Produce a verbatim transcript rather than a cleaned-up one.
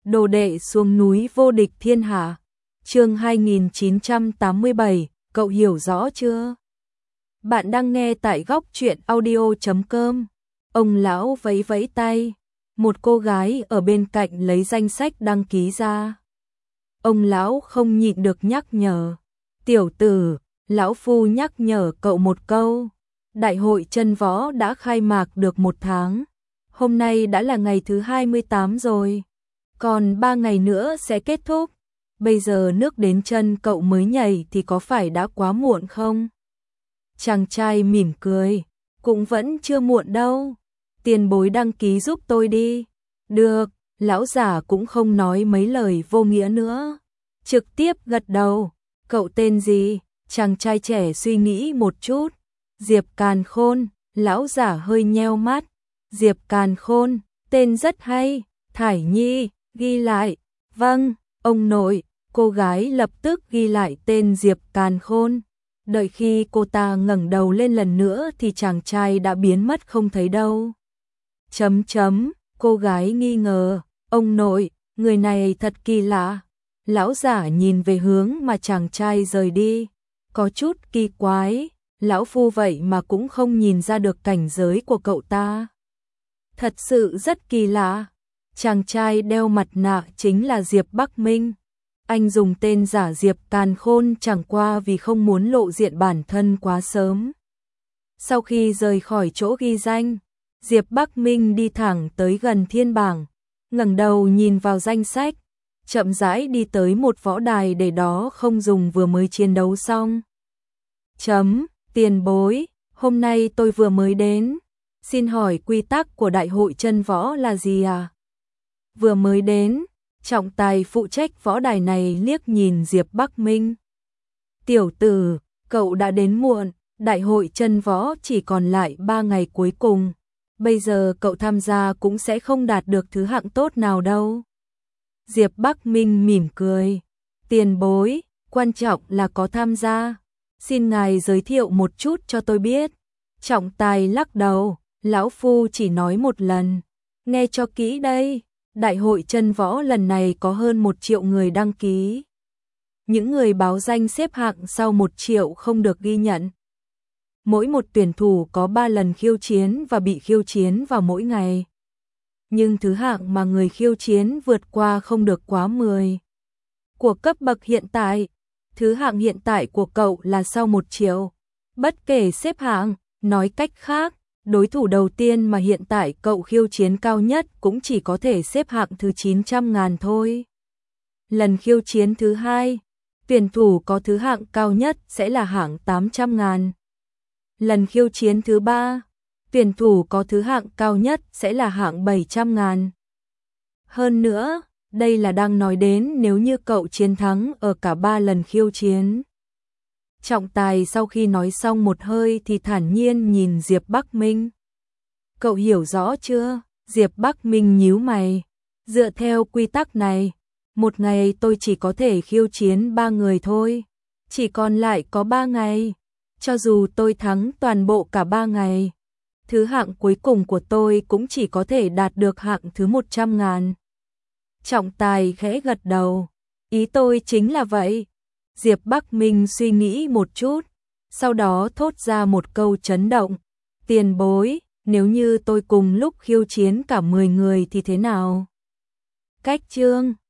Đồ đệ xuống núi vô địch thiên hạ. Chương hai nghìn chín trăm tám mươi bảy, cậu hiểu rõ chưa? Bạn đang nghe tại góc truyện audio chấm com. Ông lão vẫy vẫy tay, một cô gái ở bên cạnh lấy danh sách đăng ký ra. Ông lão không nhịn được nhắc nhở, "Tiểu tử, lão phu nhắc nhở cậu một câu, đại hội chân võ đã khai mạc được một tháng, hôm nay đã là ngày thứ hai mươi tám rồi, còn ba ngày nữa sẽ kết thúc. Bây giờ nước đến chân cậu mới nhảy thì có phải đã quá muộn không?" Chàng trai mỉm cười, "Cũng vẫn chưa muộn đâu, tiền bối đăng ký giúp tôi đi." "Được." Lão giả cũng không nói mấy lời vô nghĩa nữa, trực tiếp gật đầu. "Cậu tên gì?" Chàng trai trẻ suy nghĩ một chút. "Diệp Càn Khôn." Lão giả hơi nheo mắt. "Diệp Càn Khôn, tên rất hay, Thải Nhi, ghi lại." "Vâng, ông nội." Cô gái lập tức ghi lại tên Diệp Càn Khôn. Đợi khi cô ta ngẩng đầu lên lần nữa thì chàng trai đã biến mất không thấy đâu. Chấm chấm, cô gái nghi ngờ, "Ông nội, người này thật kỳ lạ." Lão giả nhìn về hướng mà chàng trai rời đi, có chút kỳ quái, lão phu vậy mà cũng không nhìn ra được cảnh giới của cậu ta. Thật sự rất kỳ lạ. Chàng trai đeo mặt nạ chính là Diệp Bắc Minh. Anh dùng tên giả Diệp Càn Khôn chẳng qua vì không muốn lộ diện bản thân quá sớm. Sau khi rời khỏi chỗ ghi danh, Diệp Bắc Minh đi thẳng tới gần thiên bảng, ngẩng đầu nhìn vào danh sách, chậm rãi đi tới một võ đài để đó không dùng vừa mới chiến đấu xong. Chấm, tiền bối, hôm nay tôi vừa mới đến, xin hỏi quy tắc của đại hội chân võ là gì à? Vừa mới đến, trọng tài phụ trách võ đài này liếc nhìn Diệp Bắc Minh. "Tiểu tử, cậu đã đến muộn, đại hội chân võ chỉ còn lại ba ngày cuối cùng. Bây giờ cậu tham gia cũng sẽ không đạt được thứ hạng tốt nào đâu." Diệp Bắc Minh mỉm cười, "Tiền bối, quan trọng là có tham gia. Xin ngài giới thiệu một chút cho tôi biết." Trọng tài lắc đầu, "Lão phu chỉ nói một lần. Nghe cho kỹ đây. Đại hội chân võ lần này có hơn một triệu người đăng ký. Những người báo danh xếp hạng sau một triệu không được ghi nhận. Mỗi một tuyển thủ có ba lần khiêu chiến và bị khiêu chiến vào mỗi ngày. Nhưng thứ hạng mà người khiêu chiến vượt qua không được quá mười. Của cấp bậc hiện tại, thứ hạng hiện tại của cậu là sau một triệu. Bất kể xếp hạng, nói cách khác, đối thủ đầu tiên mà hiện tại cậu khiêu chiến cao nhất cũng chỉ có thể xếp hạng thứ chín trăm ngàn thôi. Lần khiêu chiến thứ hai, tuyển thủ có thứ hạng cao nhất sẽ là hạng tám trăm ngàn. Lần khiêu chiến thứ ba, tuyển thủ có thứ hạng cao nhất sẽ là hạng bảy trăm ngàn. Hơn nữa, đây là đang nói đến nếu như cậu chiến thắng ở cả ba lần khiêu chiến. Trọng tài sau khi nói xong một hơi thì thản nhiên nhìn Diệp Bắc Minh. "Cậu hiểu rõ chưa?" Diệp Bắc Minh nhíu mày. "Dựa theo quy tắc này, một ngày tôi chỉ có thể khiêu chiến ba người thôi. Chỉ còn lại có ba ngày. Cho dù tôi thắng toàn bộ cả ba ngày, thứ hạng cuối cùng của tôi cũng chỉ có thể đạt được hạng thứ một trăm ngàn. Trọng tài khẽ gật đầu. "Ý tôi chính là vậy." Diệp Bắc Minh suy nghĩ một chút, sau đó thốt ra một câu chấn động. "Tiền bối, nếu như tôi cùng lúc khiêu chiến cả mười người thì thế nào?" Cách chương